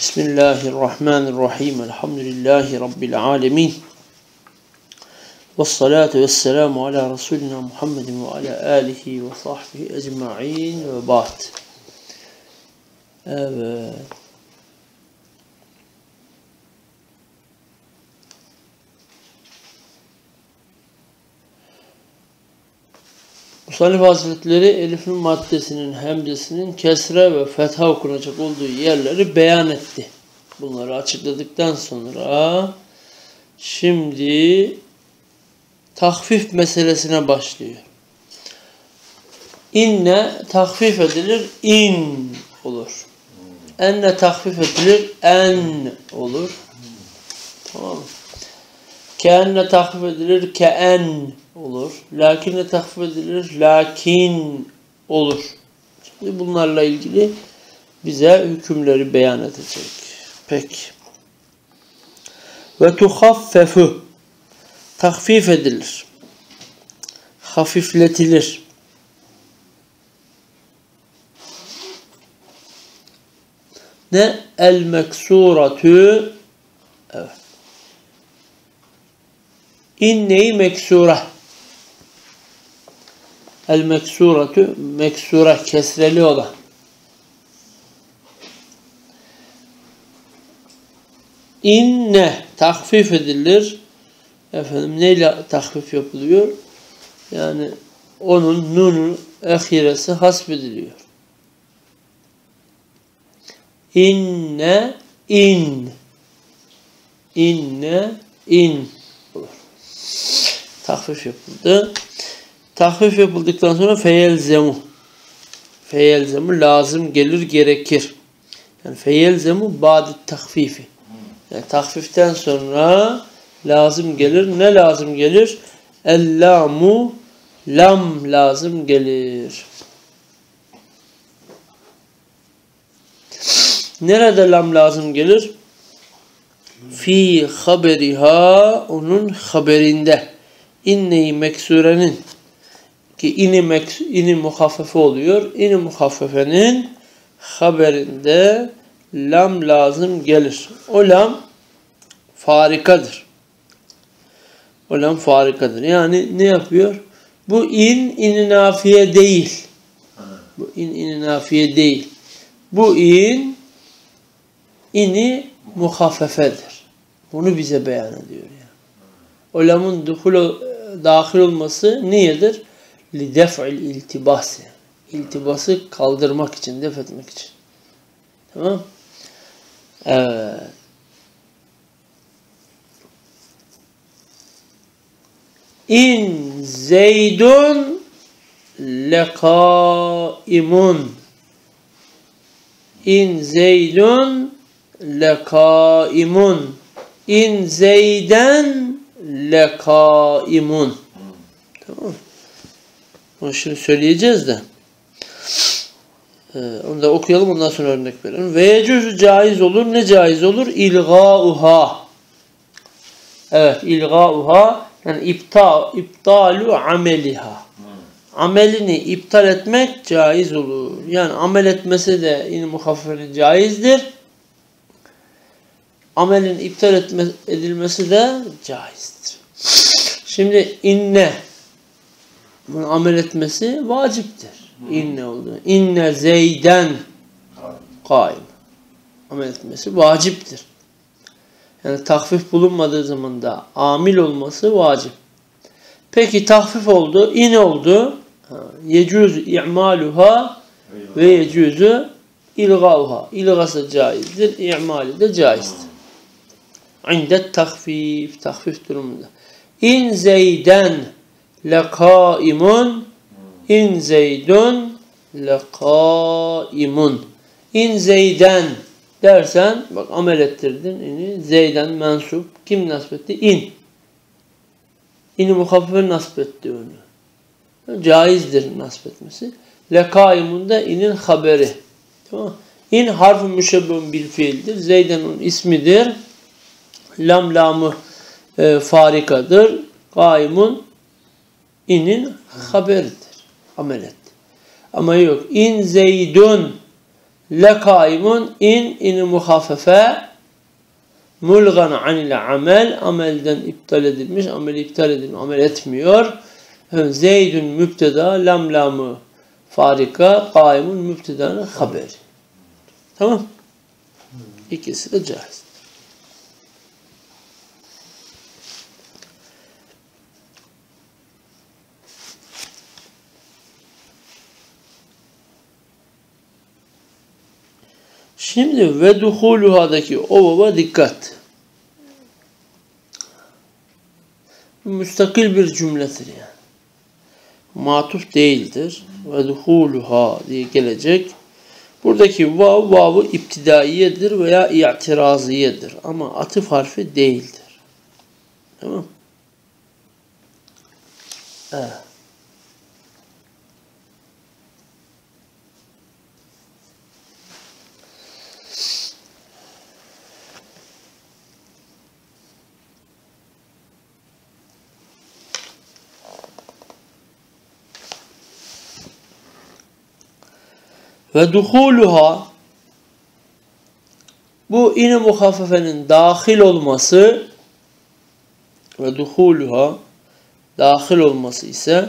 Bismillahirrahmanirrahim. Elhamdülillahi Rabbil alemin. Vessalatu vesselamu ala Resulina Muhammedin ve ala alihi ve sahbihi ecma'in ve ba'd. Evet. Musannif Hazretleri elifin maddesinin, hemzesinin kesre ve fetha okunacak olduğu yerleri beyan etti. Bunları açıkladıktan sonra şimdi tahfif meselesine başlıyor. İnne tahfif edilir, in olur. Enne tahfif edilir, en olur. Tamam mı? Keenne tahfif edilir, keen olur. Lakinle tahfif edilir, lakin olur. Şimdi bunlarla ilgili bize hükümleri beyan edecek. Peki. Ve tuhaffefu tahfif edilir. Hafifletilir. Ne? El meksuratü. Evet. İnneyi meksura. El meksuratü, meksura kesreli olan. İnne tahfif edilir. Efendim neyle tahfif yapılıyor? Yani onun nunun ahiresi hasbediliyor. İnne in. İnne in olur. Tahfif yapıldı. Tahfif yapıldıktan sonra feyelzemu. Feyelzemu lazım gelir, gerekir. Yani feyelzemu ba'd tahfifi. Yani tahfiften sonra lazım gelir. Ne lazım gelir? El-lamu, lam lazım gelir. Nerede lam lazım gelir? Fi haberiha, onun haberinde. İnne-i meksurenin ki ini muhaffefe oluyor. İni muhaffefenin haberinde lam lazım gelir. O lam farikadır. O lam farikadır. Yani ne yapıyor? Bu in nafiye değil. Bu in nafiye değil. Bu ini muhaffefedir. Bunu bize beyan ediyor yani. O lamın dahil olması niyedir? Lidef'il iltibası. İltibası kaldırmak için, def etmek için. Tamam? Evet. İn zeydun lekaimun. İn zeydun lekaimun. İn zeyden lekaimun. Tamam. Onu şimdi söyleyeceğiz de. Onu da okuyalım, ondan sonra örnek verelim. Ve yecüzü caiz olur. Ne caiz olur? İlgâuha. Evet, ilgâuha yani iptalu ameliha. Amelini iptal etmek caiz olur. Yani amel etmesi de yine muhaffefenin caizdir. Amelin iptal edilmesi de caizdir. Şimdi inne bunu amel etmesi vaciptir. İnne oldu. İnne zeyden kaim. Amel etmesi vaciptir. Yani tahfif bulunmadığı zaman da amil olması vacip. Peki tahfif oldu, in oldu. Yecüz i'maluha ve yecüzü ilgauha. İlgası caizdir, i'mali de caizdir. İnde tahfif, tahfif durumunda. İn zeyden lekaimun, in zeydun lekaimun. İn zeyden dersen, bak amel ettirdin ini, zeyden mensup. Kim nasip etti? İn. İn-i muhaffefe nasip etti onu. Caizdir nasip etmesi. Lekaimun da inin haberi. Tamam. İn harf-ı müşebbehun bil fiildir. Zeyden onun ismidir. Lamı farikadır. Kaimun inin haberidir. Amel etti. Ama yok. İn zeydun Le kaimun in muhafefe mulgan anil amel amelden iptal edilmiş. Ameli iptal edilmiş. Amel etmiyor. Zeydun mübteda lamlamı farika kaimun mübtedanın haberi. Tamam. İkisi de caiz. Şimdi ve duhuluha'daki o baba dikkat. Müstakil bir cümledir yani. Matuf değildir. Ve duhuluha diye gelecek. Buradaki vav'ı iptidaiyedir veya i'tiraziyedir. Ama atıf harfi değildir. Tamam. Evet. Ve duhuluha bu in-i muhaffefenin dahil olması ve duhuluha dahil olması ise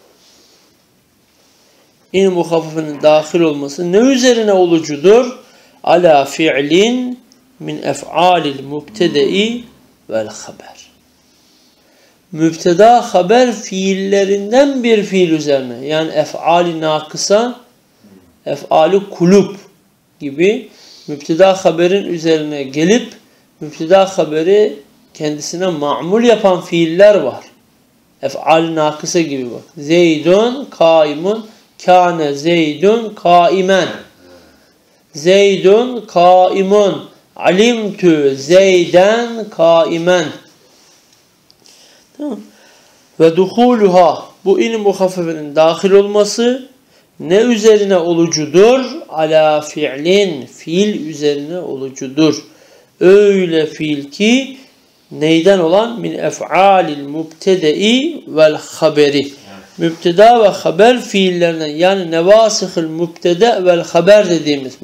in-i muhaffefenin dahil olması ne üzerine olucudur? Ala fi'lin min ef'alil mubtede'i vel haber. Mübteda haber fiillerinden bir fiil üzerine. Yani ef'ali nakısa, ef'ali kulub gibi mübteda haberin üzerine gelip mübteda haberi kendisine ma'mul yapan fiiller var. Ef'al-i nakısa gibi bak. Zeydun kaimun, kâne zeydun kaimen. Zeydun kaimun, alimtü zeyden kaimen. Tamam. Ve duhuluha bu in-i muhaffefenin dahil olması ne üzerine olucudur? Ala fi'lin, fiil üzerine olucudur. Öyle fiil ki neyden olan? Min ef'alil mubtede'i vel haberi. Mübteda ve haber fiillerinden, yani nevasıhıl mübtede vel haber dediğimiz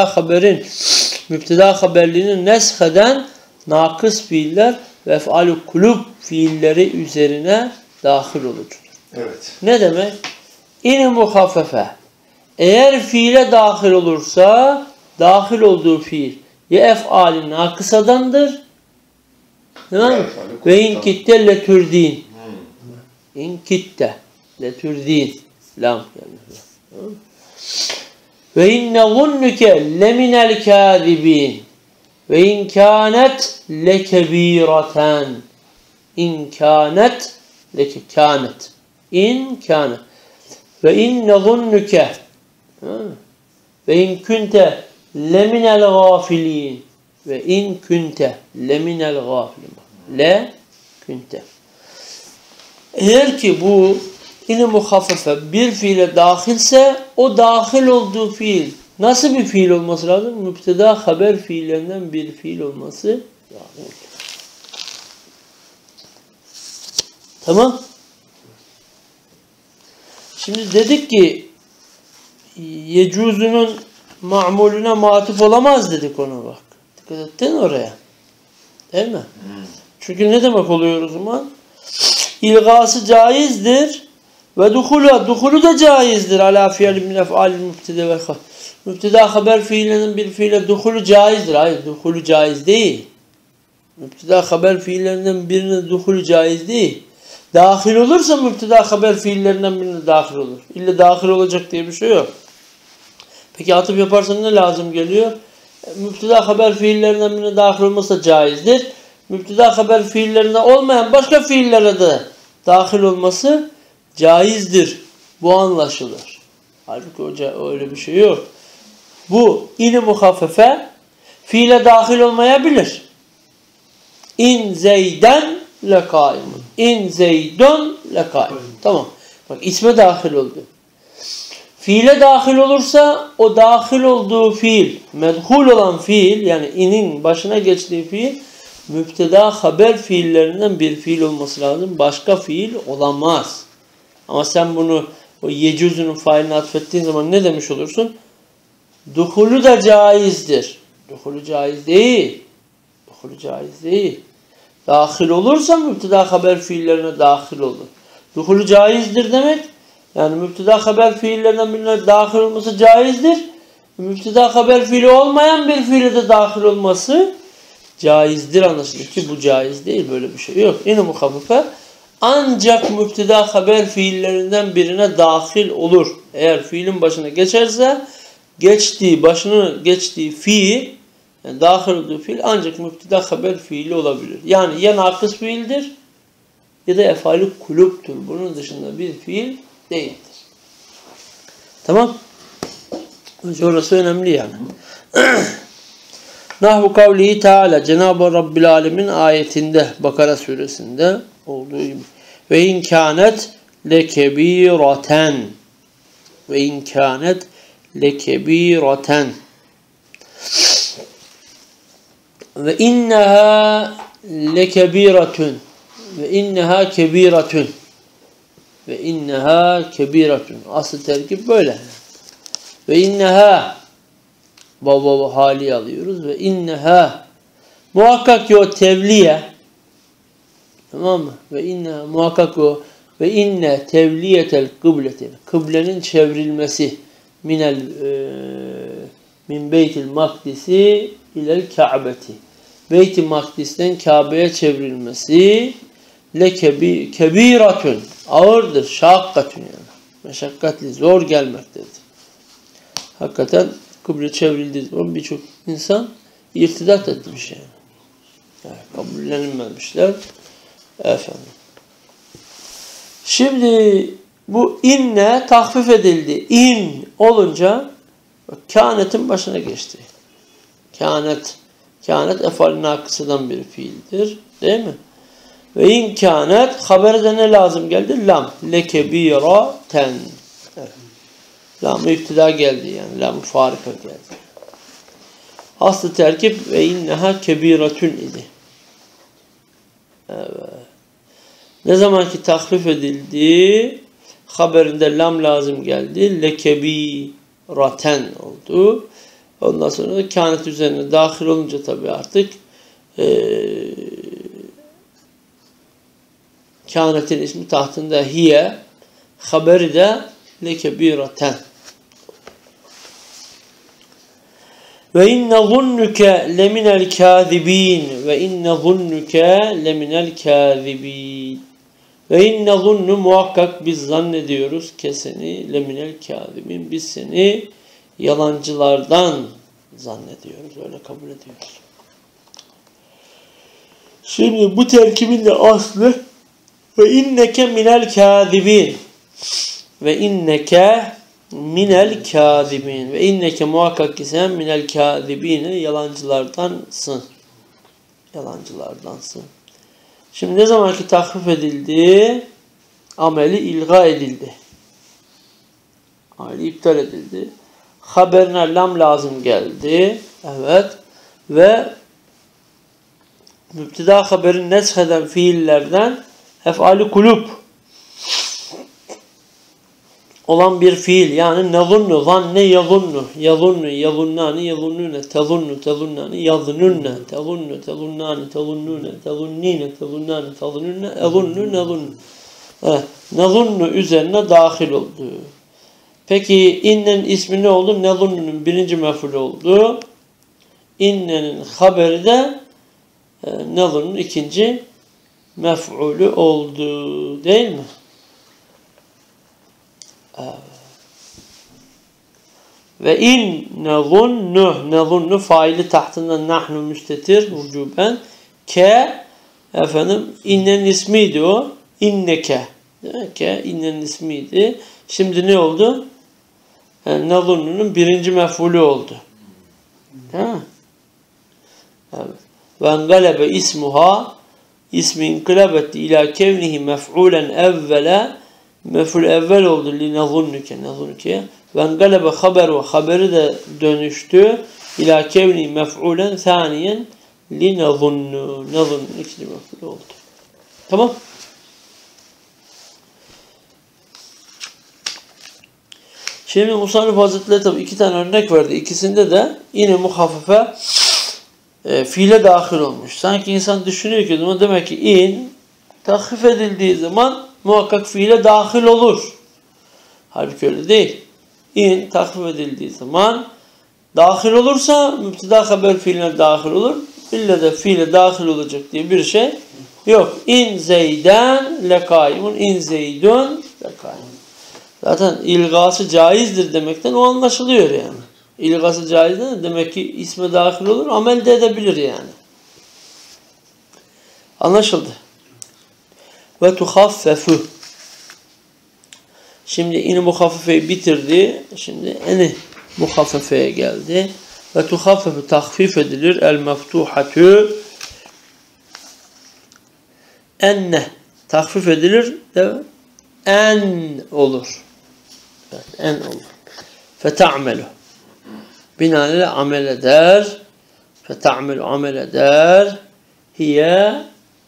mübteda haberliğini nesheden nakıs fiiller ve ef'al-i kulub fiilleri üzerine dahil olucudur. Evet. Ne demek? İn-i muhaffefe eğer fiile dahil olursa dahil olduğu fiil ya ef'al-i nakısadandır, değil mi? Ve in kitte letürdin. İn kitte letürdin. Lam yani. Ve inne zunnuke leminel kâzibin. Ve in kânet lekebîraten. İn kânet lekekânet. İn kânet. Ve inne zunnuke ve in kunte leminel gâfilin. Ve in kunte leminel gâfilin. Le kunte. Eğer ki bu in-i muhaffefe bir fiile dahilse o dahil olduğu fiil nasıl bir fiil olması lazım? Mübteda haber fiillerinden bir fiil olması lazım. Tamam. Şimdi dedik ki yecuzunun ma'mulüne matıf olamaz dedik ona bak. Dikkat ettin oraya. Değil mi? Çünkü ne demek oluyor o zaman? İlgası caizdir ve duhulu da caizdir. Ala fi'l min ef'alil mübtede ve haber. Mübteda haber fiilinin bir fiile duhulu caizdir. Hayır, duhulu caiz değil. Mübteda haber fiillerinden birine duhulu caiz değil. Dahil olursa mübteda haber fiillerinden birine dahil olur. İlle dahil olacak diye bir şey yok. Peki atıf yaparsan ne lazım geliyor? Mübteda haber fiillerinden birine dahil olması caizdir. Mübteda haber fiillerine olmayan başka fiillere de dahil olması caizdir. Bu anlaşılır. Halbuki öyle bir şey yok. Bu in-i muhaffefe fiile dahil olmayabilir. İn zeyden le kaimun. İn zeydun le kaimun. Tamam. Bak isme dahil oldu. Fiile dahil olursa o dahil olduğu fiil, medhul olan fiil, yani inin başına geçtiği fiil mübteda haber fiillerinden bir fiil olması lazım. Başka fiil olamaz. Ama sen bunu o yecuzunun failine atfettiğin zaman ne demiş olursun? Duhulu da caizdir. Duhulu caiz değil. Duhulu caiz değil. Dahil olursa müpteda haber fiillerine dahil olur. Duhulu caizdir demek. Yani müpteda haber fiillerinden birine dahil olması caizdir. Müpteda haber fiili olmayan bir fiile de dahil olması caizdir anlaşılır ki bu caiz değil. Böyle bir şey yok. İn-i muhaffafe ancak müpteda haber fiillerinden birine dahil olur. Eğer fiilin başına geçerse başını geçtiği fiil yani dahil olduğu fiil ancak müpteda haber fiili olabilir. Yani ya nakıs fiildir ya da efali kulüptür. Bunun dışında bir fiil değildir. Tamam. Orası önemli yani. Nahvu kavlihi Teala Cenab-ı Rabbil Alemin ayetinde Bakara suresinde olduğu gibi ve in kânet lekebîraten ve in kânet lekebîraten ve inneha lekebîratun ve inneha kebîratun ve inneha kebîratun. Asıl terkip böyle. Ve inneha baba hali alıyoruz ve inneha muhakkak ki o tevliye, tamam mı? Ve inneha muhakkak o ve inne tevliyetel kıbleti, kıblenin çevrilmesi min beytil makdisi ilel ka'beti, Beyt-i Makdis'ten Kabe'ye çevrilmesi kebiratun ağırdır, şakkatun yani meşakkatli, zor gelmektedir. Hakikaten kıble çevrildiği zaman birçok insan irtidat etmiş yani kabullenilmemişler. Efendim. Şimdi bu inne tahfif edildi. İn olunca kânetin başına geçti. Kânet efal-i nakısıdan bir fiildir. Değil mi? Ve in kânet haberde ne lazım geldi? Lam. Lekebîraten. Evet. Lam-ı iftida geldi yani. Lam-ı farika geldi. Aslı terkip ve inneha kebiratun idi. Evet. Ne zaman ki tahfif edildi, haberinde lam lazım geldi. Lekebiraten oldu. Ondan sonra da kânet üzerine dahil olunca tabii artık kânetin ismi tahtında hiye, haberi de lekebiraten. Ve inne zunnuke leminel kâzibîn ve inne zunnuke leminel kâzibîn ve inne zunnu muhakkak biz zannediyoruz ki seni leminel kâzibîn biz seni yalancılardan zannediyoruz. Öyle kabul ediyoruz. Şimdi bu terkibin de aslı ve inneke minel kâzibîn ve inneke minel kâzibîn ve inneke muhakkak ki sen minel kâzibîne yalancılardansın. Yalancılardansın. Şimdi ne zaman ki tahfif edildi, ameli ilga edildi. Ameli iptal edildi. Haberine lam lazım geldi. Evet. Ve müpteda haberin nesheden fiillerden ef'ali kulüp olan bir fiil yani nezunnu, zanne, yazunnu, yazunnu, yazunnani, yazunnune, tezunnu, tezunnani, yaznunne, tezunnu, tezunnani, tezunnune, tezunnine, tezunnani, tezunnune, ezunnu, nezunnu. Evet, nezunnu üzerine dahil oldu. Peki innenin ismi ne oldu? Nezunnunun birinci mef'ulü oldu. İnnenin haberi de nezunnunun ikinci mef'ulü oldu. Değil mi? Ve in nezunnu faili tahtında nahnu müstetir vücuben innenin ismiydi o inneke innenin ismiydi. Şimdi ne oldu? Yani nezunnunun birinci mef'ulü oldu. Değil mi? Evet. Ve engalebe ismuha ismi inkılabetti ila kevnihi mef'ulen evvela mef'ul evvel oldu li nezunnuke ve engalebe haberi de dönüştü ila kevni mef'ulen thaniyen li nezunnu ikinci mef'ul oldu. Tamam. Şimdi Musannif Hazretleri tabi 2 tane örnek verdi. İkisinde de yine muhaffafe fiile dahil olmuş. Sanki insan düşünüyor ki demek ki in tahfif edildiği zaman muhakkak fiile dahil olur. Halbuki öyle değil. İn tahfif edildiği zaman dahil olursa müpteda haber fiiline dahil olur. İlle de fiile dahil olacak diye bir şey yok. İn zeyden lekaimun, in zeydun lekaimun. Zaten ilgası caizdir demekten o anlaşılıyor yani. İlgası caizdir demek ki isme dahil olur, amel de edebilir yani. Anlaşıldı. Ve tuhaffefu. Şimdi in muhaffefeyi bitirdi. Şimdi eni muhaffefeye geldi. Ve tuhaffefu tahfif edilir. El meftuhatu enne tahfif edilir de en olur. Evet, en olur. Feta'melu. Binaenaleyh amel eder. Feta'melu amel eder. Hiyel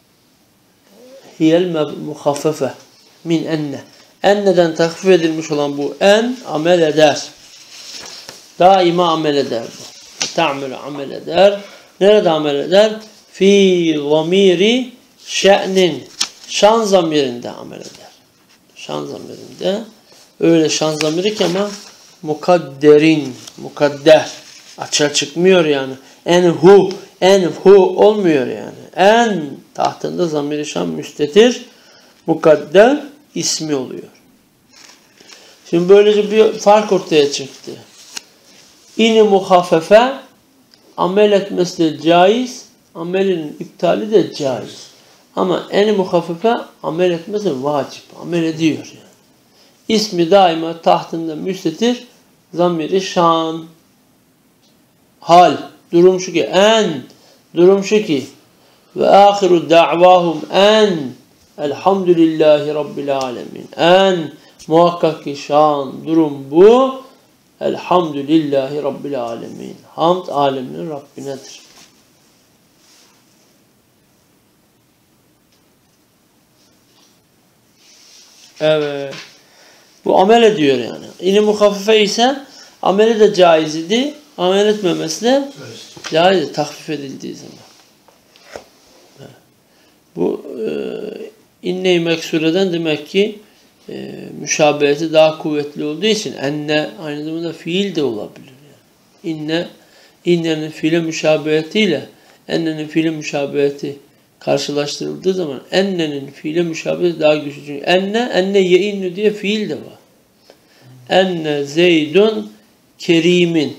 muhaffefe min enne. Enneden tahfif edilmiş olan bu en amel eder. Daima amel eder bu. Ta'melu amel eder. Nerede amel eder? Fi zamiri şe'nin. Şan zamirinde amel eder. Şan zamirinde. Öyle şan zamiri ki ama mukadderin. Mukadder. Açığa çıkmıyor yani. En hu olmuyor yani. En tahtında zamiri şan müstetir. Mukadder ismi oluyor. Şimdi böylece bir fark ortaya çıktı. İn-i muhaffefe amel etmesi de caiz, amelinin iptali de caiz. Ama en-i muhaffefe amel etmesi vacip, amel ediyor yani. İsmi daima tahtında müstetir, zamiri şan, hal, durum şu ki, en, durum şu ki, ve ahiru da'vahum en, elhamdülillahi rabbil alemin. En, muhakkak ki şan, durum bu, elhamdülillahi rabbil alemin. Hamd aleminin Rabbinedir. Evet. Bu amel ediyor yani. İn-i muhaffife ise ameli de caiz idi. Amel etmemesi de caiz. Tahfif edildiği zaman. Bu inne-i meksureden demek ki müşabeheti daha kuvvetli olduğu için enne aynı zamanda fiil de olabilir. Yani. İnnenin fiile müşabehetiyle ennenin fiile müşabeheti karşılaştırıldığı zaman ennenin fiile müşabeheti daha güçlü. Çünkü enne yeinnu diye fiil de var. Enne zeydun kerimin.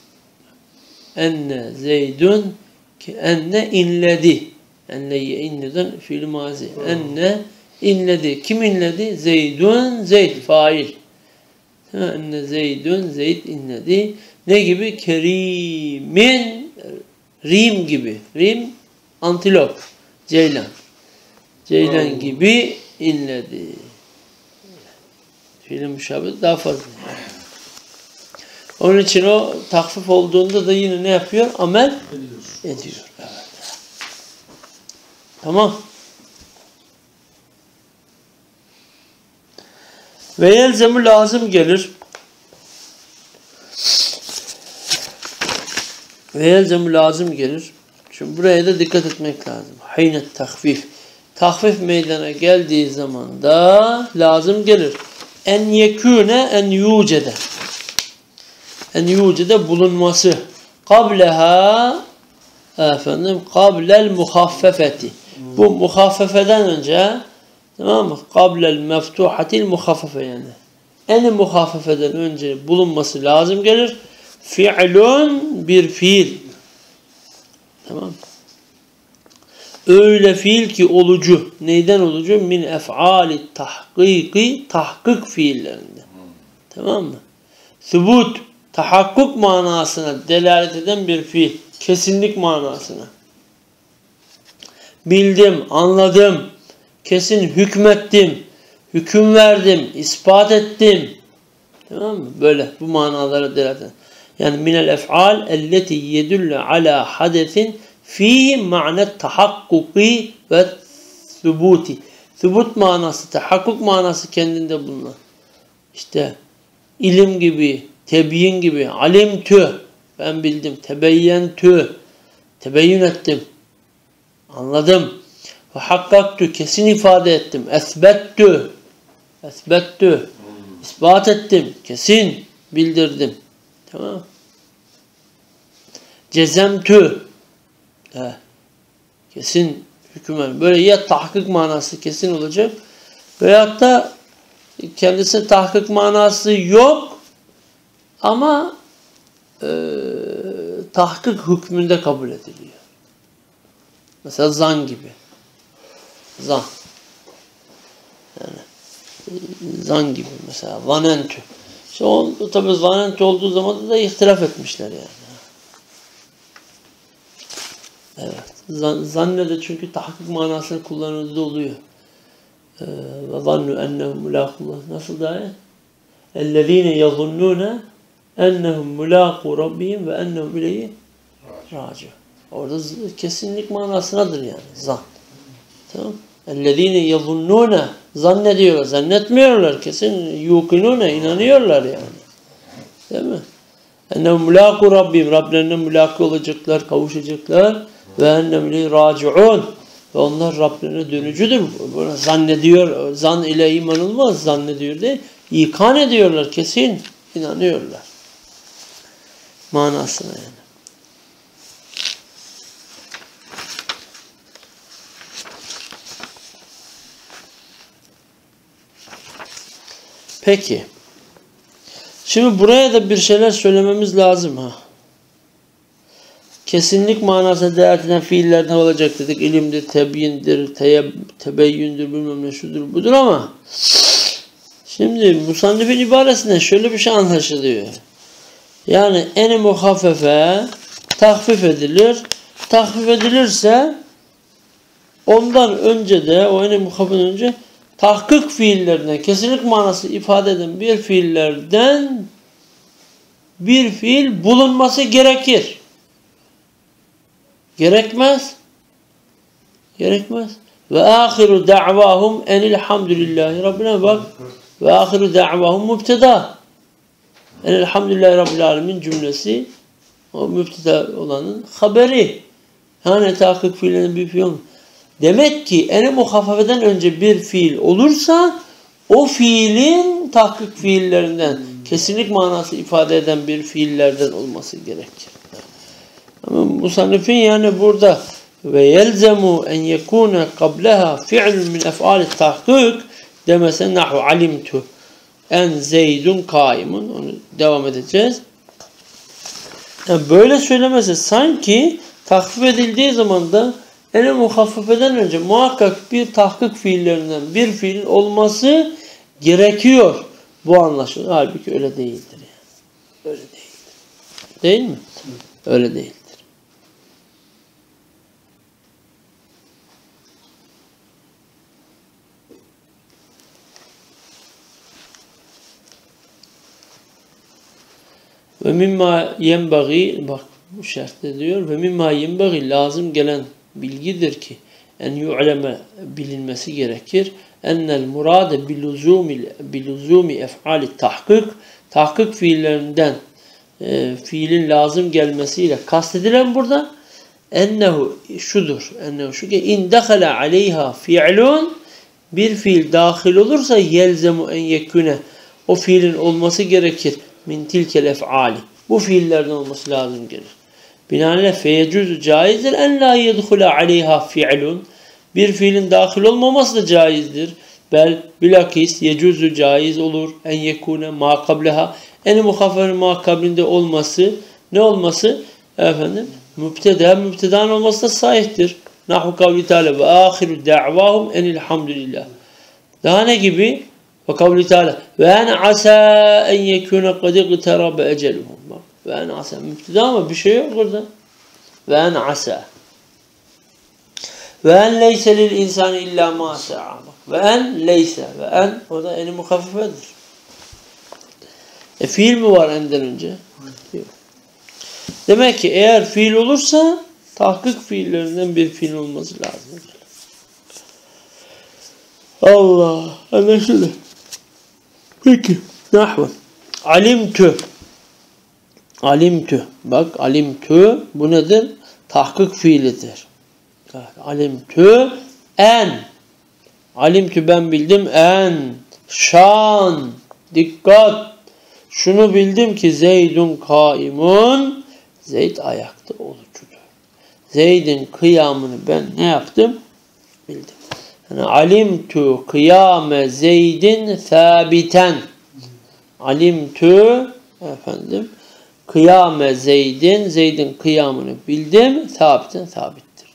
Enne zeydun enne inledi. Enne yeinnu'dan fiil mazi. Enne inledi. Kim inledi? Zeydun zeyd fail. Enne zeydun zeyd inledi. Ne gibi? Kerimin rim gibi. Rim antilop. Ceylan. Ceylan gibi inledi. Fiil müşabeheti daha fazla. Onun için o tahfif olduğunda da yine ne yapıyor? Amel ediyor. Evet. Tamam. Ve yelzemu lazım gelir. Ve yelzemu lazım gelir. Şimdi buraya da dikkat etmek lazım. Hinet tahfif. Tahfif meydana geldiği zaman da lazım gelir. En yekûne en yucede. En yucede bulunması. Kableha kablel muhaffefeti. Bu muhaffefeden önce tamam mı? Kablel meftuhatil muhaffefe yani. En muhaffefeden önce bulunması lazım gelir. Fi'lun bir fiil. Tamam. Öyle fiil ki olucu. Neyden olucu? Min ef'ali tahkiki tahkik fiillerinde. Tamam mı? Sübut tahakkuk manasına delalet eden bir fiil. Kesinlik manasına. Bildim, anladım, kesin hükmettim, hüküm verdim, ispat ettim. Tamam mı? Böyle bu manalara delalet eden. Yani minel ef'al elleti yedullu ala hadesin fi ma'net tahakkuki ve sübuti. Sübut manası, tahakkuk manası kendinde bulunan. İşte ilim gibi, tebyin gibi, alimtü, ben bildim, tebeyyentü, tebeyyün ettim, anladım. Ve hakkaktü, kesin ifade ettim, esbettü, ispat ettim, kesin bildirdim. Tamam. Cezemtü, kesin hükmen. Böyle ya tahkik manası kesin olacak veyahut da kendisi tahkik manası yok ama tahkik hükmünde kabul ediliyor. Mesela zan gibi. Zan. Yani zan gibi mesela. Zanentü. İşte o tabi zanentü olduğu zaman da ihtilaf etmişler yani. Evet. Zannede çünkü tahkik manasını kullanıldığı oluyor. Ve zannu ennehum mulâkullah. Nasıl da ayet? اَلَّذ۪ينَ يَظُنُّونَ اَنَّهُمْ مُلَاقُوا رَبِّهِمْ ve ennehum ileyhi râciûn. Orada kesinlik manasınadır yani. Zan. Tamam. اَلَّذ۪ينَ يَظُنُّونَ zannediyorlar. Zannetmiyorlar. Kesin yukinûne inanıyorlar yani. Değil mi? اَنَّهُمْ مُلَاقُوا رَبِّهِمْ Rablerine mülaki olacaklar, kavuşacaklar. Ve ennehum ileyhi râciûn. Ve onlar Rablerine dönücüdür. Bunu zannediyor. Zan ile iman olmaz. Zannediyor değil. İkan ediyorlar. Kesin inanıyorlar. Manasına yani. Peki. Şimdi buraya da bir şeyler söylememiz lazım ha. Kesinlik manasına delalet eden fiillerden olacak dedik. İlimdir, tebyindir, tebeyyündür, bilmem ne şudur budur ama şimdi musannifin ibaresinden şöyle bir şey anlaşılıyor. Yani en-i muhaffefe tahfif edilir. Tahfif edilirse ondan önce de o en-i muhaffefeden önce tahkik fiillerinden, kesinlik manası ifade eden bir fiillerden bir fiil bulunması gerekir. Gerekmez. Gerekmez. Ve ahiru da'vahum enilhamdülillahi Rabbine bak. Ve ahiru da'vahum mübteda. Enilhamdülillahi Rabbil alemin cümlesi o mübteda olanın haberi. Yani tahkik fiilinin bir fiil olmuyor. Demek ki en-i muhaffefeden önce bir fiil olursa o fiilin tahkik fiillerinden kesinlik manası ifade eden bir fiillerden olması gerekir. Ama musannifin yani burada ve yelzemu en yekune qablaha fi'lun min ef'alit tahkik demese nahu alimtu en zeydun kaimun onu devam edeceğiz. Yani böyle söylemesi sanki tahfif edildiği zaman da en-i muhaffefeden önce muhakkak bir tahkik fiillerinden bir fiilin olması gerekiyor. Bu anlaşılır. Halbuki öyle değildir yani. Öyle değildir. Değil mi? Öyle değildir. Ve mimma yenbagi bak bu şerhte diyor ve mimma yenbagi lazım gelen bilgidir ki en yu'leme bilinmesi gerekir. Ennel murade biluzumi ef'ali tahkik fiillerinden fiilin lazım gelmesiyle kastedilen burada ennehu şudur. Ennehu şu ki in dakhala aleyha fi'lun bir fiil dahil olursa yelzemu en yekune o fiilin olması gerekir. Min tilkel ef'ali. Bu fiillerden olması lazım gelir. Binaenaleyh feyecüzü caizdir en la yedhula aleyha fi'lun. Bir fiilin dahil olmaması da caizdir. Bel bilakis yecüzü caiz olur. En yekune ma kableha. En-i muhaffefenin ma kablinde olması ne olması? Efendim mübtedanın olması da sahihtir. Nahu kavli teala ve ahiru da'vahum enilhamdülillah. Daha ne gibi? Ve kavli teala ve en asa en yekune kad iqterabe eceluhum. Ve en asa mübteda ama bir şey yok burada. Ve en asa. Ve en leyse lil insani illa ma sa'a. Ve en leyse. Ve en o da en-i muhaffefedir. Fiil mi var enden önce? Yok. Demek ki eğer fiil olursa tahkik fiillerinden bir fiil olması lazım. Allah. Anlaşıldı. Peki. Nahven. Alimtü. Alimtü. Bak alimtü bu nedir? Tahkik fiilidir. Alimtü en. Alimtü ben bildim en. Şan. Dikkat. Şunu bildim ki Zeydun kaimun. Zeyd ayakta olucudur. Zeyd'in kıyamını ben ne yaptım? Bildim. Yani alimtü kıyame Zeydin sabiten. Alimtü efendim kıyame Zeydin, Zeyd'in kıyamını bildim, sabiten sabittir.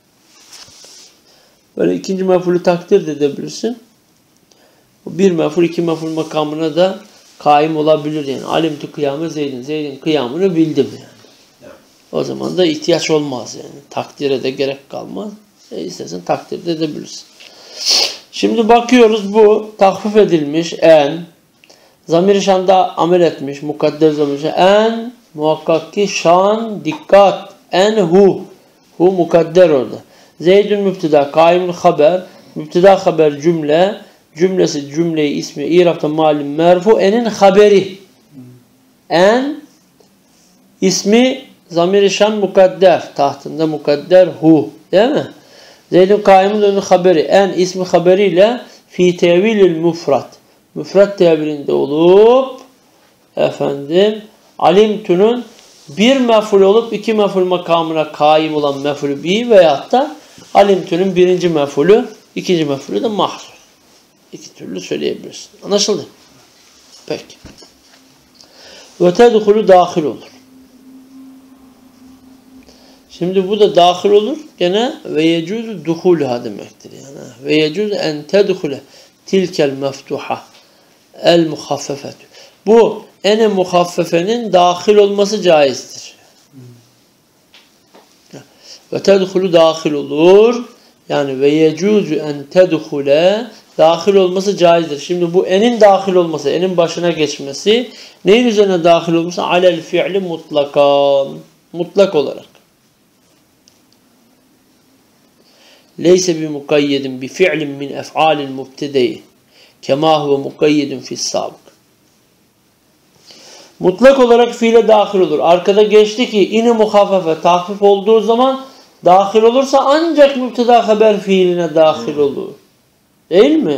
Böyle ikinci mef'ulü takdir de edebilirsin. Bu bir mef'ul, iki mef'ul makamına da kaim olabilir yani. Alimtü kıyame Zeydin, Zeyd'in kıyamını bildim yani. O zaman da ihtiyaç olmaz yani. Takdire de gerek kalmaz. İstersen takdir de edebilirsin. Şimdi bakıyoruz bu tahfif edilmiş en. Zamir-i şanda amel etmiş. Mukadder zamir-i şan. En muhakkak ki şan dikkat. En hu. Hu mukadder orada. Zeydün müpteda. Kaimul haber. Müpteda haber cümle. Cümlesi cümleyi ismi. İrafta malum merfu. Enin haberi. En ismi zamir-i şan mukadder. Tahtında mukadder hu. Değil mi? Zeydün kaimun önün haberi. En ismi haberiyle fi tevilil mufrat. Müfret tevilinde olup efendim alimtü'nün bir mef'ul olup iki mef'ul makamına kaim olan mef'ulü bi veyahut da alimtü'nün birinci mef'ulü, ikinci mef'ulü de mahzuf. İki türlü söyleyebilirsin. Anlaşıldı? Peki. Ve tedhulü dahil olur. Şimdi bu da dahil olur. Gene ve yecuzu duhulha demektir. Yani ve yecuzu en tedhule tilkel meftuha el muhaffefetü. Bu ene muhaffefenin dahil olması caizdir. Ve tedhulü dahil olur. Yani ve yecuzu en tedhule dahil olması caizdir. Şimdi bu enin dahil olması, enin başına geçmesi neyin üzerine dahil olması? Alel fi'li mutlakan. Mutlak olarak. Leyse bi mukayyedin bi fi'lin min ef'alil mubtedeyi kema huve mukayyedin fis sabık. Mutlak olarak fiile dahil olur. Arkada geçti ki ini muhafefe tahfif olduğu zaman dahil olursa ancak müpteda haber fiiline dahil olur. Değil mi?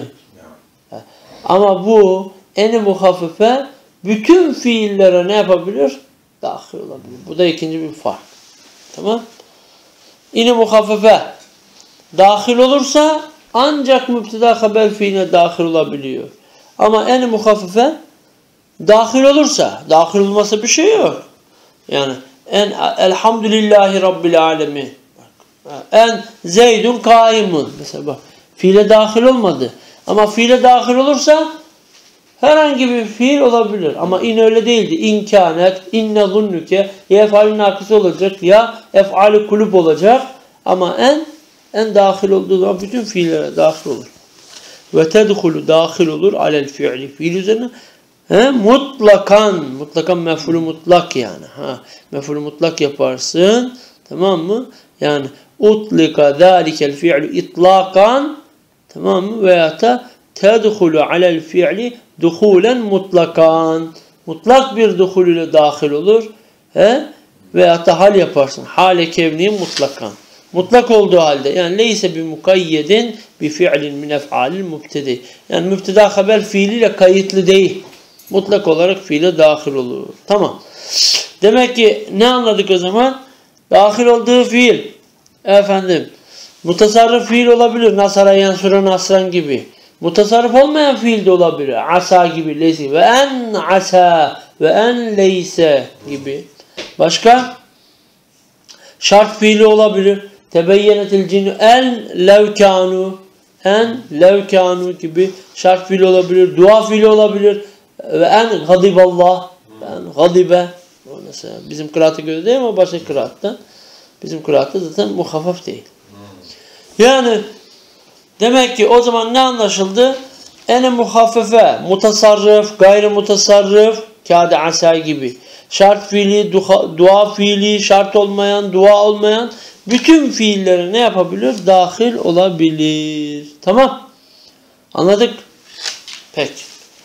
Ama bu eni muhafefe bütün fiillere ne yapabilir? Dahil olabilir. Bu da ikinci bir fark. Tamam? İni muhafefe dahil olursa ancak müpteda haber fiiline dahil olabiliyor. Ama eni muhafefe dahil olursa, dahil olmasa bir şey yok. Yani en elhamdülillahi rabbil alemin. En zeydun kaimun. Mesela bak fiile dahil olmadı. Ama fiile dahil olursa herhangi bir fiil olabilir. Ama in öyle değildi. İnkânet, inne zunnuke ya ef'al-i nakıs olacak ya ef'al-i kulüp olacak. Ama en dahil olduğu zaman bütün fiillere dahil olur. Ve tedhulu dahil olur alel fi'li. Fiil üzerine mutlakan. Mutlakan mef'ulü mutlak yani. Mef'ulü mutlak yaparsın. Tamam mı? Yani utlika zâlikel fi'lu itlakan. Tamam mı? Veya da tedhulu alel fi'li duhulen mutlakan. Mutlak bir duhul ile dahil olur. Veya da hal yaparsın. Hale kevni mutlakan. Mutlak olduğu halde. Yani leyse bi mukayyedin bi fi'lin min ef'alil mubtedi. Yani müpteda haber fiiliyle kayıtlı değil. Mutlak olarak fiile dahil olur. Tamam. Demek ki ne anladık o zaman? Dahil olduğu fiil. Efendim. Mutasarrıf fiil olabilir. Nasara yansura nasran gibi. Mutasarrıf olmayan fiil de olabilir. Asa gibi. Leysi. Ve en asa. Ve en leyse gibi. Başka? Şart fiili olabilir. Tebeyyenetil cinnu en levkanu. En levkanu gibi şart fiili olabilir. Dua fiili olabilir. Ve en gadiballah. En gadibe. Mesela bizim kıraata göre değil ama başka kıraatta. Bizim kıraatta zaten muhaffaf değil. Yani demek ki o zaman ne anlaşıldı? En muhaffefe, mutasarrıf, gayri mutasarrıf, kâde asay gibi. Şart fiili, dua fiili, şart olmayan, dua olmayan bütün fiilleri ne yapabilir? Dahil olabilir. Tamam. Anladık. Peki.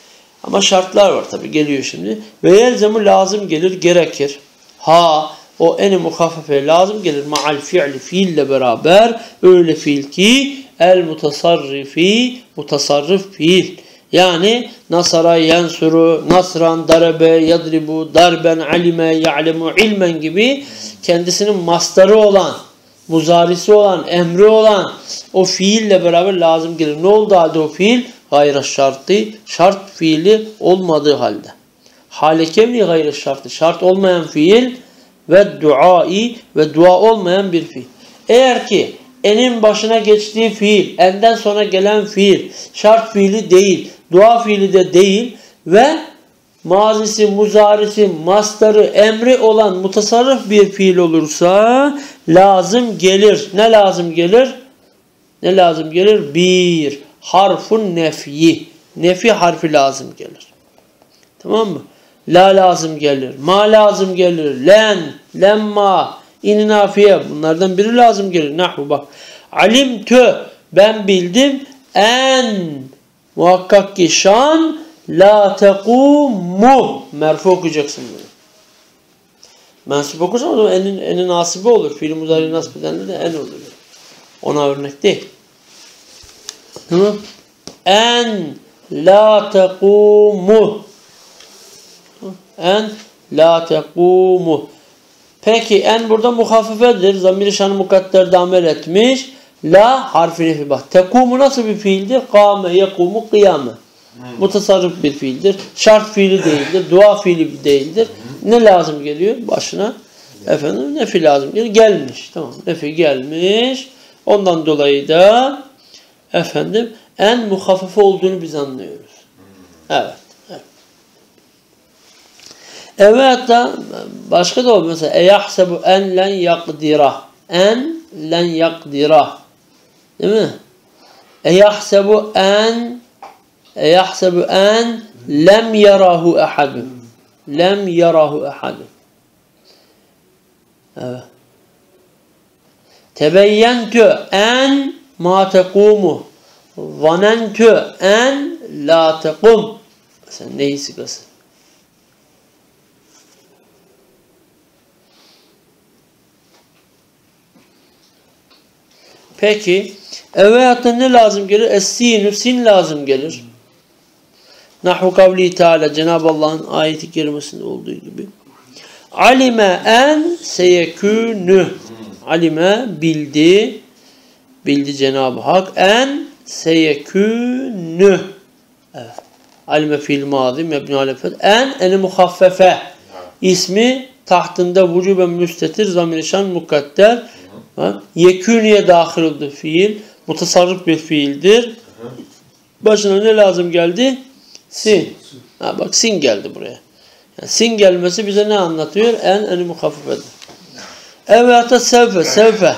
Ama şartlar var tabi, geliyor şimdi. Ve yelzemu lazım gelir, gerekir. Ha, o eni muhaffafe lazım gelir. Ma'al fi'li, fiille beraber. Öyle fiil ki el mutasarrifi, mutasarrif fiil. Yani nasara yansuru, nasran, darebe, yadribu, darben, alime, ya'lemu, ilmen gibi kendisinin mastarı olan, muzarisi olan, emri olan o fiille beraber lazım gelir. Ne oldu halde o fiil? Gayra şartı, şart fiili olmadığı halde. Hale kevni gayra şartı, şart olmayan fiil ve duai ve dua olmayan bir fiil. Eğer ki enin başına geçtiği fiil, enden sonra gelen fiil, şart fiili değil, dua fiili de değil ve mazisi, muzarisi, mastarı, emri olan mutasarrif bir fiil olursa lazım gelir. Ne lazım gelir? Ne lazım gelir? Bir, harfun nefyi. Nefi harfi lazım gelir. Tamam mı? La lazım gelir. Ma lazım gelir. Len, lemma, inafiye. Bunlardan biri lazım gelir. Nahvu bak. Alimtü. Ben bildim. En. Muhakkak ki şan. La tekumu. Merfu okuyacaksın bunu. Mensup okursan o zaman enin nasibi olur. Fiil-i muzari nasip edenler de en olur. Ona örnek değil. Tamam. En la tekumu. En la tekumu. Peki en burada muhaffefedir. Zamir-i şan mukadderde amel etmiş. La harfi nefi bak. Tekumu nasıl bir fiildir? Kâme yekumu kıyame. Mutasarrif bir fiildir. Şart fiili değildir. Dua fiili değildir. Ne lazım geliyor? Başına efendim nefi lazım geliyor. Gelmiş. Tamam. Nefi gelmiş. Ondan dolayı da efendim en muhaffafe olduğunu biz anlıyoruz. Evet. Evet da başka da olur. Mesela eyahsebu en len yakdira. En len yakdira. Değil mi? Eyahsebu en lem yarahu ehadun. Lem yarahu ehadun. Evet. Tebeyyentü en ma tekumu. Zanentü en la tekum. Mesela neyi sigası? Peki, evet ne lazım gelir? Es-sinü, sin lazım gelir. Nahu kavli Teala, Cenab-ı Allah'ın ayeti kerimesinde olduğu gibi. Alime en seyekünü. Alime bildi. Bildi Cenab-ı Hak. En seyekünü. Evet. Alime fiil mazi mebni alefet. En muhaffefe. İsmi tahtında vücuben müstetir. Zamir-i şan mukadder. Yekûniye dahil oldu fiil. Mutasarrif bir fiildir. Başına ne lazım geldi? Sin. Ha, bak sin geldi buraya. Yani sin gelmesi bize ne anlatıyor? En muhaffefedir. Evet, sevfe, sevfe.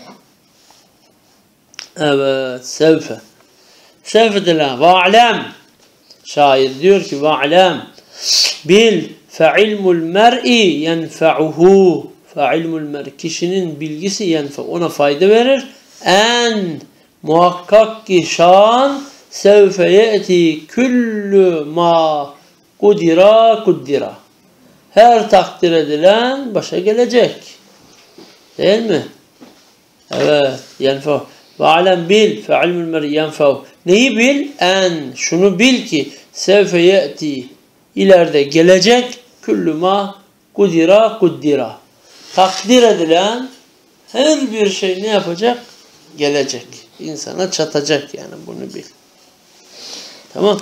Evet, sevfe. Sevfe de la. Va'lem. Şair diyor ki va'lem. Bil fe'ilmul mer'i yenfe'uhu. Fe'ilmul mer'i. Kişinin bilgisi yenfe. Ona fayda verir. En muhakkak ki şan sevfe ye'ti küllü ma kuddira. Her takdir edilen başa gelecek. Değil mi? Evet. Yenfe'u. Ve alem bil. Fe'ilmül mer'i yenfe'u. Neyi bil? En. Şunu bil ki sevfe ye'ti. İleride gelecek. Küllü ma kuddira. Takdir edilen her bir şey ne yapacak? Gelecek. İnsana çatacak yani, bunu bil. Tamam.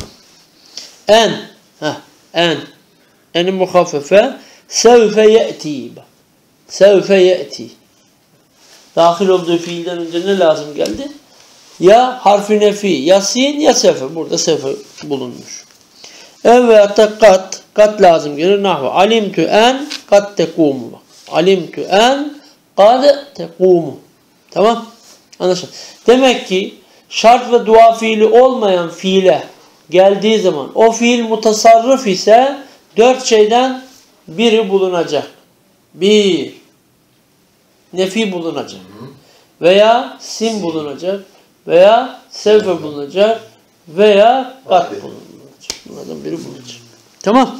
En muhaffefe sevfe ye'ti. Sevfe ye'ti. Dahil olduğu fiilden önce ne lazım geldi? Ya harfi nefi, ya sin, ya sefe. Burada sefe bulunmuş. Evet, kat lazım gelir. Nahve. Alimtu en kat tekumu. Alimtu en kad tekumu. Tamam. Anlaşıldı. Demek ki şart ve dua fiili olmayan fiile geldiği zaman o fiil mutasarrif ise 4 şeyden biri bulunacak. 1. Nefi bulunacak. Veya sin bulunacak. Veya sevfe bulunacak. Veya kat bulunacak. Bunlardan biri bulacak. Tamam.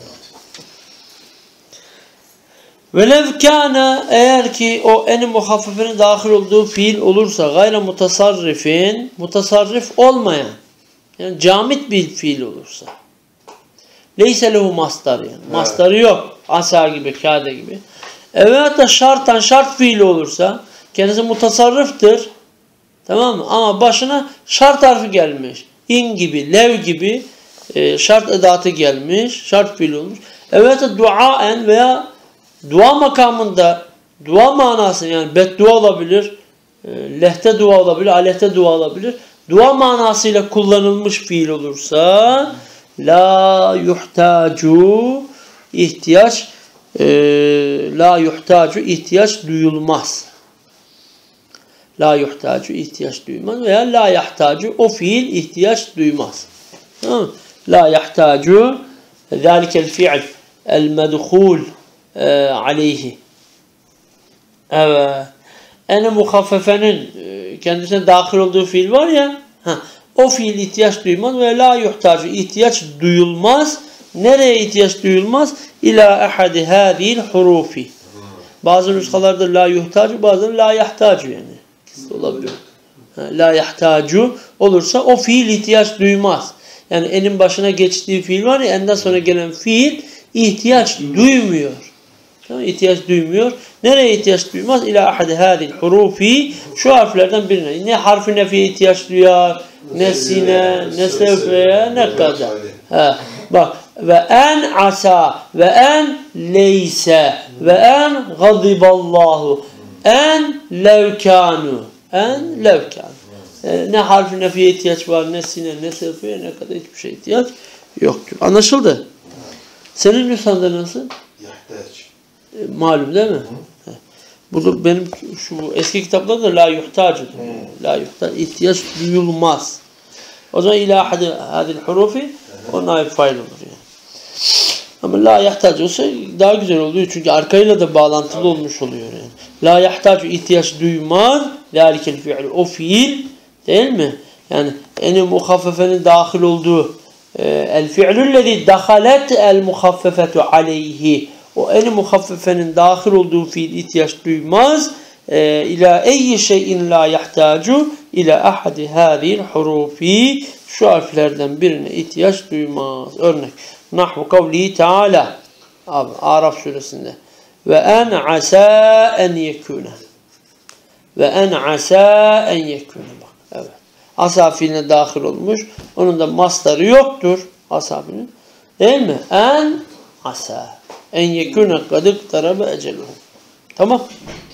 Velev kâne, eğer ki o en muhaffefenin dahil olduğu fiil olursa gayre mutasarrifin, mutasarrif olmayan, yani camit bir fiil olursa, leyse lehu mastar, yani mastarı yok, asa gibi, kâde gibi. Evet de şartan, şart fiili olursa kendisi mutasarrıftır, tamam mı? Ama başına şart harfi gelmiş, in gibi, lev gibi şart edatı gelmiş, şart fiili olmuş. Evet de duaen veya dua makamında, dua manası, yani beddua olabilir, lehte dua olabilir, aleyhte dua olabilir. Dua manasıyla kullanılmış fiil olursa la yuhtacu, ihtiyaç, la yuhtacu, ihtiyaç duyulmaz. La yuhtacu, ihtiyaç duymaz veya la yahtacu, o fiil ihtiyaç duymaz. Tamam mı? La yahtacu zâlikel fi'l el medhul aleyhi. Evet. En muhaffefenin kendisine dahil olduğu fiil var ya, o fiil ihtiyaç duymaz ve la yuhtacu, ihtiyaç duyulmaz. Nereye ihtiyaç duyulmaz? İlâ ehadi hâzîl hurufi. Bazı nüshalarda la yuhtacu, bazı la yahtacu, yani. İkisi olabilir. La yahtacu olursa o fiil ihtiyaç duymaz. Yani enin başına geçtiği fiil var ya, enden sonra gelen fiil ihtiyaç duymuyor. Tamam, ihtiyaç duymuyor. Nereye ihtiyaç duymaz? İlâ ahadi hâzîl hurufi. Şu harflerden birine. Ne harfi nefiye ihtiyaç duyar, ne sine, ne sevfeye, ne kadar. Bak. Ve en asa, ve en leyse, ve en gadiballahu, en levkanu, en levkanu. Ne harfi nefiye ihtiyaç var, ne sine, ne sevfeye, ne kadar, hiçbir şey ihtiyaç yoktur. Anlaşıldı? Senin nüshanda nasıl? Yahtaç. Malum değil mi? Bu benim şu eski kitaplarda la yuhtacu. La yuhtacu, ihtiyaç duyulmaz. O zaman ila hadil hurufi o naib fail olur yani. Ama la yahtacu olsa daha güzel oluyor çünkü arkayla da bağlantılı olmuş oluyor yani. La yahtacu, ihtiyaç duymaz. Zalikel fi'l, o fiil değil mi? Yani en muhaffefenin dahil olduğu el fi'lüllezî dehalet el muhaffefetu aleyhi. O en muhaffefenin dahil olduğu fiil ihtiyaç duymaz. İlâ eyyi şeyin la yahtacu ila ahadi hâzîl hurufi. Şu harflerden birine ihtiyaç duymaz. Örnek. Nahvu kavlihi Teala. Araf suresinde. Ve en asâ en yekûne. Ve en asâ en yekûne. Bak. Evet. Asa fiiline dahil olmuş. Onun da mastarı yoktur. Asa fiilinin. Değil mi? En asa. En yekûne kadık tarabe eceluhu. Tamam.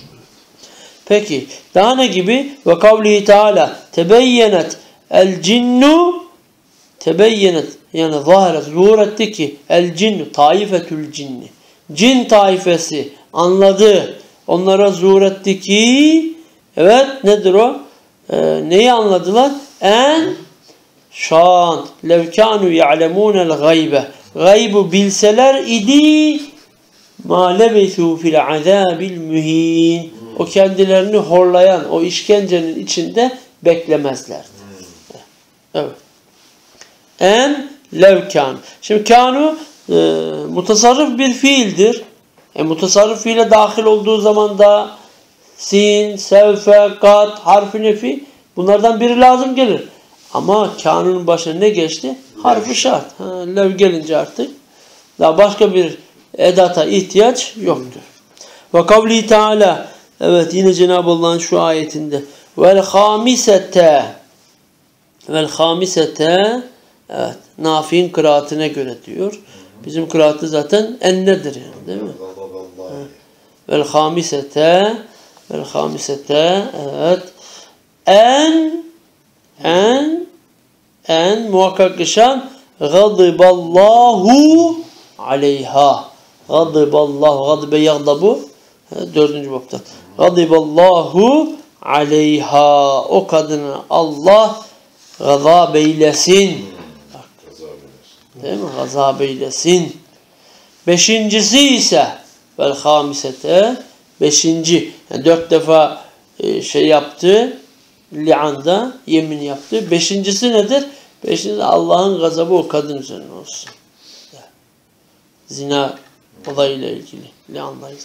Peki. Daha ne gibi? Ve kavlihi Teala. Tebeyyenet el cinnu. Tebeyyenet. Yani zahiret, zuhur etti ki el cinnu, taifetül cinni. Cin taifesi anladı. Onlara zuhur etti ki, evet, nedir o? Neyi anladılar? En şan levkanu ya'lemûnel gaybe. Gaybı bilseler idi ma lebithû fil azâbil mühîn. O kendilerini horlayan o işkencenin içinde beklemezlerdi. Evet. En levkan. Şimdi kanu mutasarrif bir fiildir. Mutasarrif fiile dahil olduğu zaman da sin, sevfe, kat, harfi nefi, bunlardan biri lazım gelir. Ama kanunun başına ne geçti? Harfi şart. Lev gelince artık daha başka bir edata ihtiyaç yoktur. Ve kavli Teala, evet, yine Cenab-ı Allah'ın şu ayetinde vel hamisete, vel hamisete, evet, Nafi'nin kıraatine göre diyor. Bizim kıraatı zaten ennedir yani, değil mi? Vel hamisete, vel hamisete, evet. En muhakkak işan gadiballahu aleyha. Gadiballahu, gadibe yagdabu, 4. baptan. Gadiballahu aleyha. O kadına Allah gazab eylesin. Değil mi? Gazab eylesin. 5.'si ise vel hamisete, 5. Yani 4 defa şey yaptı, li'anda yemin yaptı. 5.'si nedir? Beşincisi Allah'ın gazabı o kadın üzerine olsun. Zina olayıyla ilgili. Li'anlayız.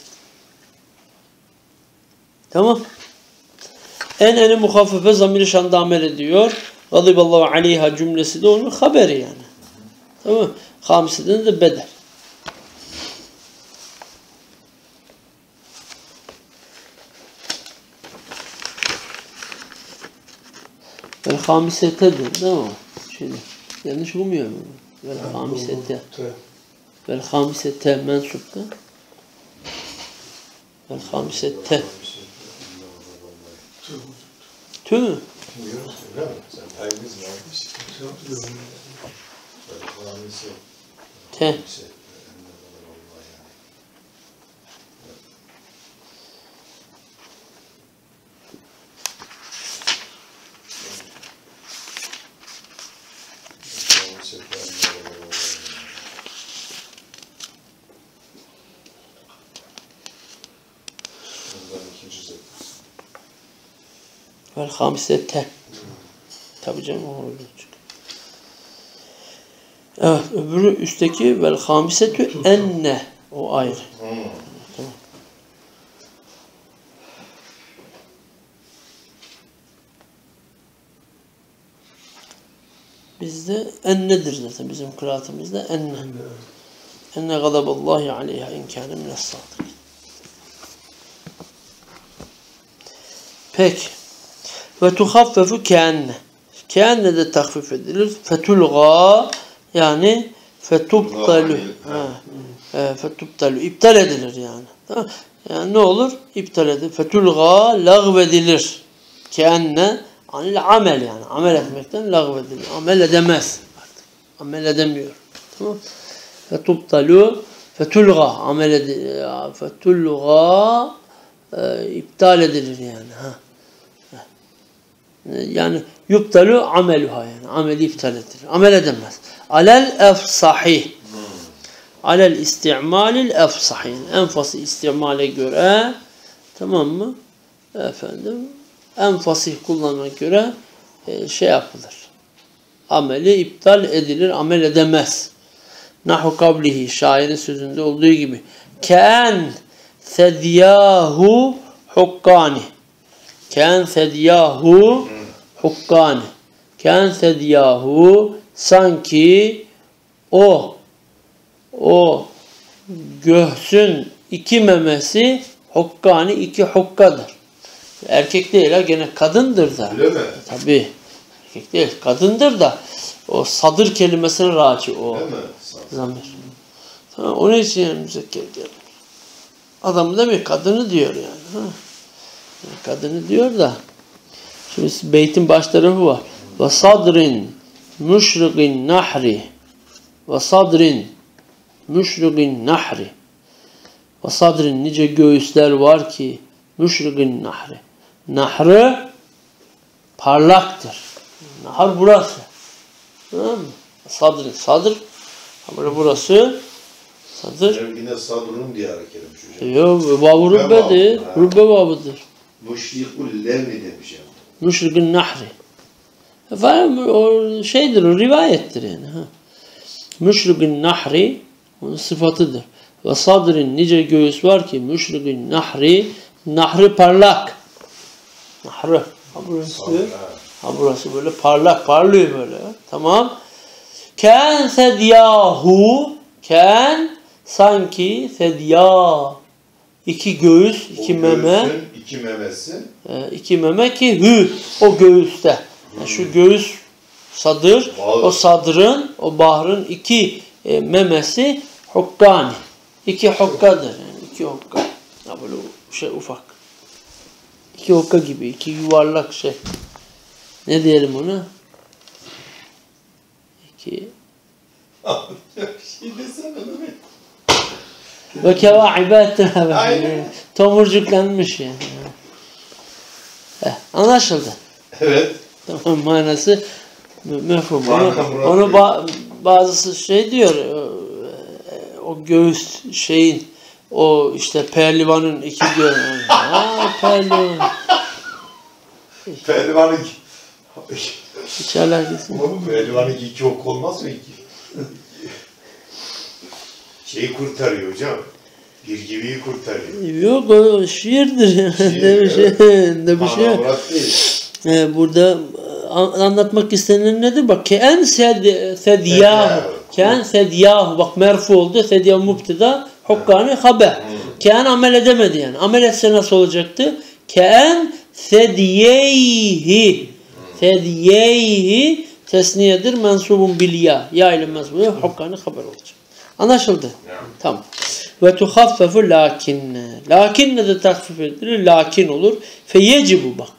Tamam. En muhaffafe zamir-i şanda amel ediyor. Gadiballahu aleyha cümlesi de onun haberi yani. Tamam. Hamiseden de bedel. Vel hamisetedir değil mi? Şimdi yanlış bulmuyor mu? Vel hamisete. Vel hamisete mensupta. Vel hamisete. Tü mü? Te. Vel hamisete. Tabi canım o olacak. Evet, öbürü üstteki vel hamisetü enne. O ayrı. Tamam. Bizde ennedir zaten bizim kıraatımızda enne. Enne gadaballahi aleyha inkâne mine's-sâdikin. Peki. Ve tuhaffefu keenne. Keenne de tahfif edilir. Fetulga yani fetubtalu. Fetubtalu. İptal edilir yani. Tamam. Yani ne olur? İptal edilir. Fetulga lağvedilir. Keenne anil amel yani. Amel etmekten lağvedilir. Amel edemez. Artık. Amel edemiyor. Tamam. Fetubtalu fetulga amel edilir. Fetulga iptal edilir yani. Ha. Yani yuptalu ameluha yani. Ameli iptal edilir. Amel edemez. Alel efsahih. Alel isti'malil efsahih. En fasih istimale göre tamam mı? Efendim en fasih kullanma göre şey yapılır. Ameli iptal edilir. Amel edemez. Nahu kablihi şairin sözünde olduğu gibi. Ken sedyahu hukkani. Ken sedyahu hukkani. Ken sedyahu sanki o göğsün iki memesi hukkani iki hukkadır. Erkek değil ha gene kadındır da. Öyle mi? Tabii. Erkek değil kadındır da o sadır kelimesine raci o. Değil mi? Zamir. Tamam, onun için yani müzekker gelmiş. Adam da bir kadını diyor yani. Ha. Kadını diyor da şimdi beytin baş tarafı var. Ve sadrin müşrigin nahri ve sadrin müşrigin nahri ve sadrin nice göğüsler var ki müşrigin nahri. Nahrı parlaktır. Nahr burası. Tamam mı? Sadrin. Sadır burası. Sadır. Yine sadrunun diye hareket etmiş hocam. Yok, vavu rübbedir. Rübbe vavıdır. Müşrikul levni demiş yani. Müşrikün nahri. Efendim o şeydir, o rivayettir yani. Ha. Müşrikün nahri onun sıfatıdır. Ve sadrin nice göğüs var ki müşrikün nahri, nahrı parlak. Nahrı. Burası böyle parlak, parlıyor böyle. Tamam. Ken sedyahu, ken sanki sedya. İki göğüs, iki meme. İki memesi. İki meme ki hü o göğüste. Yani şu göğüs sadır, o sadrın, o bahrın iki memesi hukkani. İki hukkadır. Yani iki hukka. Ya böyle şey ufak. İki hukka gibi, iki yuvarlak şey. Ne diyelim ona? İki. Şey desene mi? Ve kevâibâtına tomurcuklanmış yani. Anlaşıldı. Evet. Tamam manası mefhum. Onu bazısı şey diyor o göğüs şeyin o işte pehlivanın iki göğüs. Pehlivan. Pehlivanın Hiç alakası yok. Ama bu pehlivanınki iki ok olmaz mı ki? Şeyi kurtarıyor hocam. Bir gibiyi kurtarıyor. Yok o şiirdir. Ne bir şey. Murat değil. Burada anlatmak istenen nedir? Bak ken sedyahu. Ken sedyahu. Bak merfu oldu. Sedyahu mubteda. Hukkani haber. Ken amel edemedi yani. Amel etse nasıl olacaktı? Ken sedyeyhi. Sedyeyhi tesniyedir. Mensubun bil ya. Ya ile mensubu. Hukkani haber olacak. Anlaşıldı. Tamam. Ve tuhaffefu lakinne. Lakinne de tahfif edilir. Lakin olur. Feyecibu bak.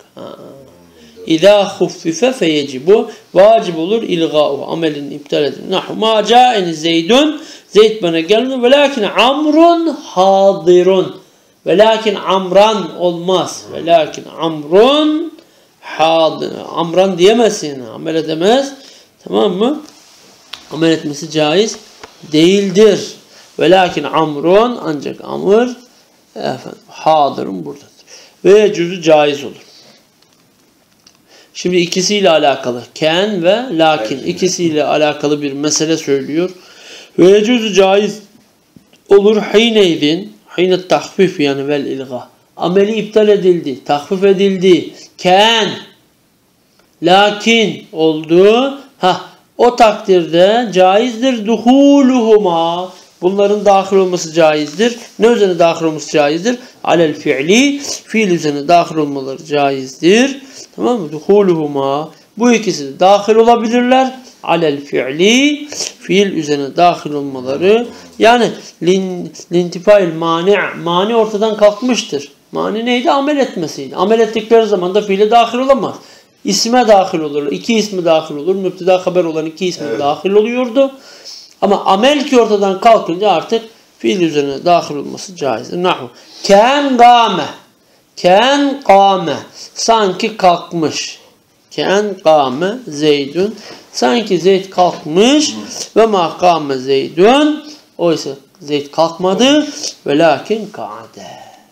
İzâ huffife feyecibu. Vacip olur. İlgâ'u. Amelin iptal edilir. Nahu ma câeni zeydun. Zeyd bana gelmiyor. Velakin amrun hadirun. Velakin amran olmaz. Velakin amrun hadir. Amran diyemezsin. Amel edemez. Tamam mı? Amel etmesi caiz değildir. Velakin amrun ancak amr hadirun buradadır. Ve cüzü caiz olur. Şimdi ikisiyle alakalı. Ken ve lakin. İkisiyle alakalı bir mesele söylüyor. Ve cüzü caiz olur. Hineydin. Hine tahfif yani vel ilga. Ameli iptal edildi. Tahfif edildi. Ken. Lakin oldu. O takdirde caizdir. Duhuluhuma. Bunların dahil olması caizdir. Ne üzerine dahil olması caizdir? Alel fi'li. Fiil üzerine dahil olmaları caizdir. Tamam mı? Duhuluhuma. Bu ikisi de dahil olabilirler. Alel fi'li. Fiil üzerine dahil olmaları. Yani lintifail mani. Mani ortadan kalkmıştır. Mani neydi? Amel etmesiydi. Amel ettikleri zaman da fiile dahil olamaz. İsme dahil olur. İki ismi dahil olur. Müpteda haber olan iki ismi dahil oluyordu. Ama amel ki ortadan kalkınca artık fiil üzerine dahil olması caizdir. Nahu. Ken gâme. Ken gâme. Sanki kalkmış. Ken gâme zeydün. Sanki Zeyd kalkmış. Ve ma gâme zeydün. Oysa Zeyd kalkmadı. Velakin ka'de.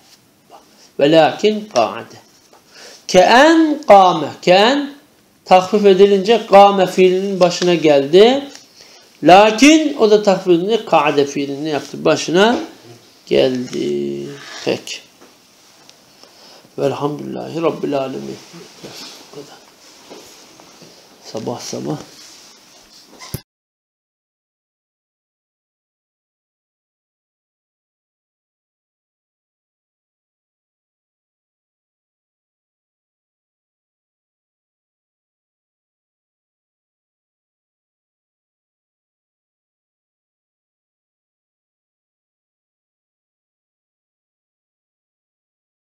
Velakin ka'de. Ken kâme. Ken tahfif edilince kâme fiilinin başına geldi. Lakin o da tahfif edilince ka'de fiilini yaptı. Başına geldi. Peki. Velhamdülillahi Rabbil alemin. Sabah sabah.